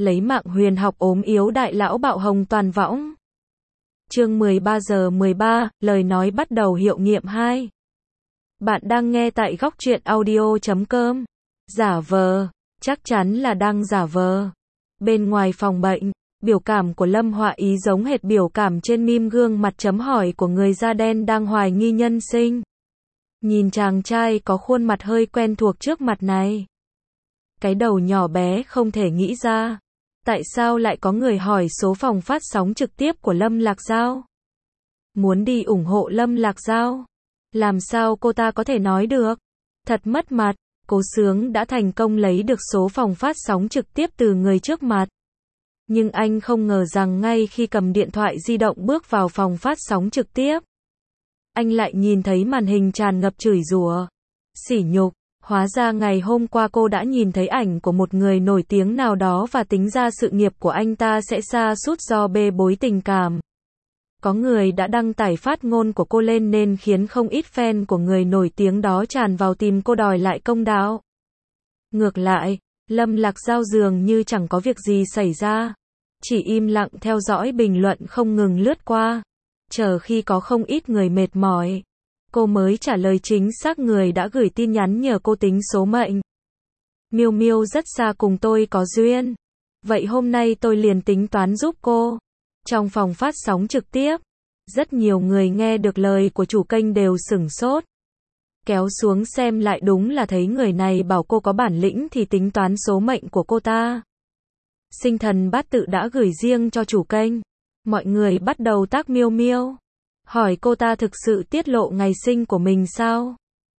lấy mạng huyền học ốm yếu đại lão bạo hồng toàn võng. Chương 13 giờ 13, lời nói bắt đầu hiệu nghiệm 2. Bạn đang nghe tại góc truyện audio.com. Giả vờ, chắc chắn là đang giả vờ. Bên ngoài phòng bệnh, biểu cảm của Lâm Họa Ý giống hệt biểu cảm trên meme gương mặt chấm hỏi của người da đen đang hoài nghi nhân sinh. Nhìn chàng trai có khuôn mặt hơi quen thuộc trước mặt này. Cái đầu nhỏ bé không thể nghĩ ra. Tại sao lại có người hỏi số phòng phát sóng trực tiếp của Lâm Lạc Giao? Muốn đi ủng hộ Lâm Lạc Giao? Làm sao cô ta có thể nói được? Thật mất mặt, Cố Sướng đã thành công lấy được số phòng phát sóng trực tiếp từ người trước mặt. Nhưng anh không ngờ rằng ngay khi cầm điện thoại di động bước vào phòng phát sóng trực tiếp, anh lại nhìn thấy màn hình tràn ngập chửi rủa, sỉ nhục. Hóa ra ngày hôm qua cô đã nhìn thấy ảnh của một người nổi tiếng nào đó và tính ra sự nghiệp của anh ta sẽ sa sút do bê bối tình cảm. Có người đã đăng tải phát ngôn của cô lên nên khiến không ít fan của người nổi tiếng đó tràn vào tìm cô đòi lại công đạo. Ngược lại, Lâm Lạc Giao dường như chẳng có việc gì xảy ra, chỉ im lặng theo dõi bình luận không ngừng lướt qua, chờ khi có không ít người mệt mỏi, cô mới trả lời chính xác người đã gửi tin nhắn nhờ cô tính số mệnh. Miêu Miêu rất xa cùng tôi có duyên, vậy hôm nay tôi liền tính toán giúp cô. Trong phòng phát sóng trực tiếp, rất nhiều người nghe được lời của chủ kênh đều sửng sốt. Kéo xuống xem lại đúng là thấy người này bảo cô có bản lĩnh thì tính toán số mệnh của cô ta. Sinh thần bát tự đã gửi riêng cho chủ kênh. Mọi người bắt đầu tag Miêu Miêu, hỏi cô ta thực sự tiết lộ ngày sinh của mình sao?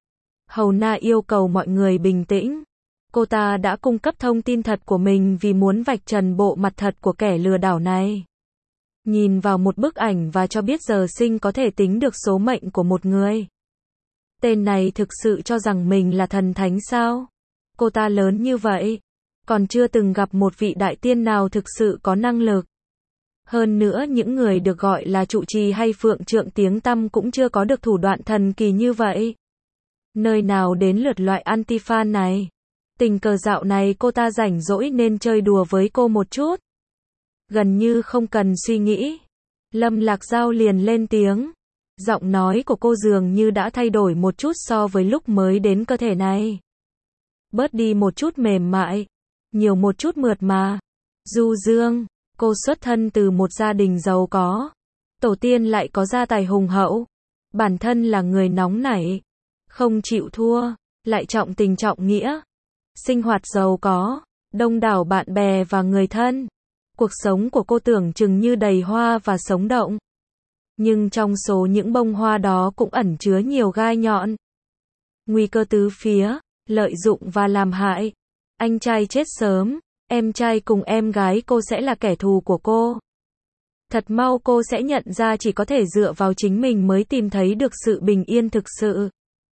Hầu Na yêu cầu mọi người bình tĩnh. Cô ta đã cung cấp thông tin thật của mình vì muốn vạch trần bộ mặt thật của kẻ lừa đảo này. Nhìn vào một bức ảnh và cho biết giờ sinh có thể tính được số mệnh của một người. Tên này thực sự cho rằng mình là thần thánh sao? Cô ta lớn như vậy, còn chưa từng gặp một vị đại tiên nào thực sự có năng lực. Hơn nữa những người được gọi là trụ trì hay phượng trượng tiếng tăm cũng chưa có được thủ đoạn thần kỳ như vậy. Nơi nào đến lượt loại anti-fan này? Tình cờ dạo này cô ta rảnh rỗi nên chơi đùa với cô một chút. Gần như không cần suy nghĩ, Lâm Lạc Giao liền lên tiếng. Giọng nói của cô dường như đã thay đổi một chút so với lúc mới đến cơ thể này. Bớt đi một chút mềm mại, nhiều một chút mượt mà. Du dương, cô xuất thân từ một gia đình giàu có. Tổ tiên lại có gia tài hùng hậu. Bản thân là người nóng nảy, không chịu thua, lại trọng tình trọng nghĩa. Sinh hoạt giàu có, đông đảo bạn bè và người thân. Cuộc sống của cô tưởng chừng như đầy hoa và sống động. Nhưng trong số những bông hoa đó cũng ẩn chứa nhiều gai nhọn. Nguy cơ tứ phía, lợi dụng và làm hại. Anh trai chết sớm, em trai cùng em gái cô sẽ là kẻ thù của cô. Thật mau cô sẽ nhận ra chỉ có thể dựa vào chính mình mới tìm thấy được sự bình yên thực sự.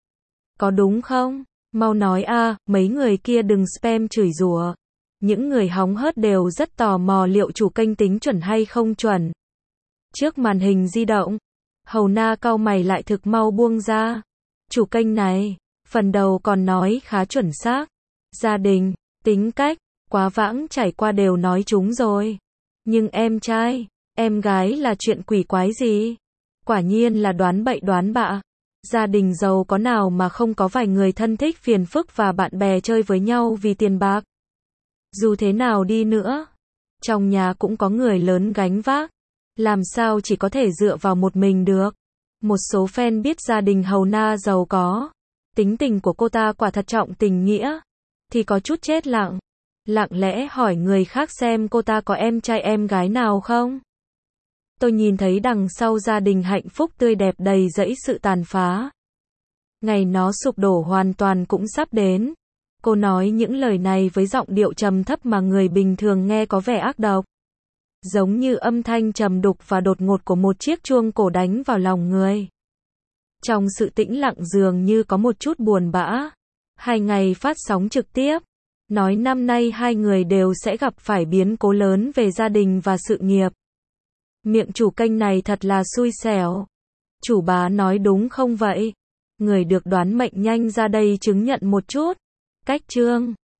Có đúng không? Mau nói a, mấy người kia đừng spam chửi rủa. Những người hóng hớt đều rất tò mò liệu chủ kênh tính chuẩn hay không chuẩn. Trước màn hình di động, Hầu Na cau mày lại thực mau buông ra. Chủ kênh này, phần đầu còn nói khá chuẩn xác. Gia đình, tính cách, quá vãng trải qua đều nói chúng rồi. Nhưng em trai, em gái là chuyện quỷ quái gì? Quả nhiên là đoán bậy đoán bạ. Gia đình giàu có nào mà không có vài người thân thích phiền phức và bạn bè chơi với nhau vì tiền bạc. Dù thế nào đi nữa, trong nhà cũng có người lớn gánh vác. Làm sao chỉ có thể dựa vào một mình được. Một số fan biết gia đình Hầu Na giàu có, tính tình của cô ta quả thật trọng tình nghĩa, thì có chút chết lặng. Lặng lẽ hỏi người khác xem cô ta có em trai em gái nào không. Tôi nhìn thấy đằng sau gia đình hạnh phúc tươi đẹp đầy rẫy sự tàn phá. Ngày nó sụp đổ hoàn toàn cũng sắp đến. Cô nói những lời này với giọng điệu trầm thấp mà người bình thường nghe có vẻ ác độc. Giống như âm thanh trầm đục và đột ngột của một chiếc chuông cổ đánh vào lòng người. Trong sự tĩnh lặng dường như có một chút buồn bã. 2 ngày phát sóng trực tiếp, nói năm nay hai người đều sẽ gặp phải biến cố lớn về gia đình và sự nghiệp. Miệng chủ kênh này thật là xui xẻo. Chủ bá nói đúng không vậy? Người được đoán mệnh nhanh ra đây chứng nhận một chút. Cách chương